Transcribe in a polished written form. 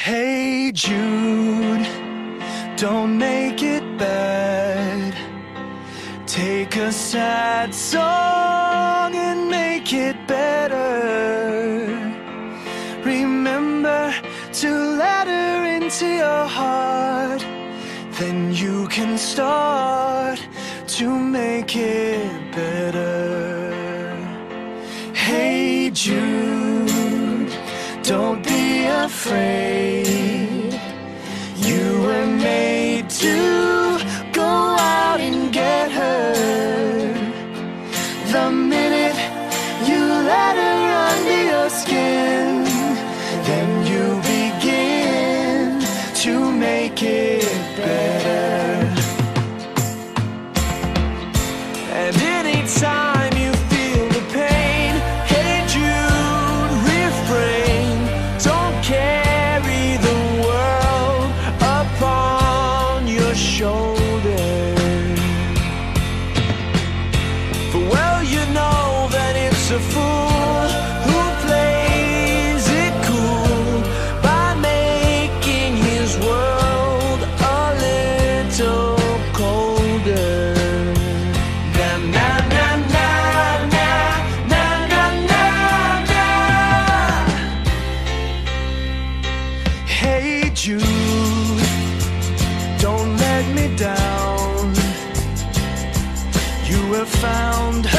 Hey Jude, don't make it bad. Take a sad song and make it better. Remember to let her into your heart. Then you can start to make it better. Hey Jude, don't be afraid. You were made to go out and get her. The minute you let her under your skin, then you begin to make it better. And anytime you feel the pain, hey Jude, refrain. Don't carry the world upon your shoulders. For well you know that it's a fool who plays it cool by making his world a little colder. Na na na na na na na na na. Hey Jude, don't let me down. You have found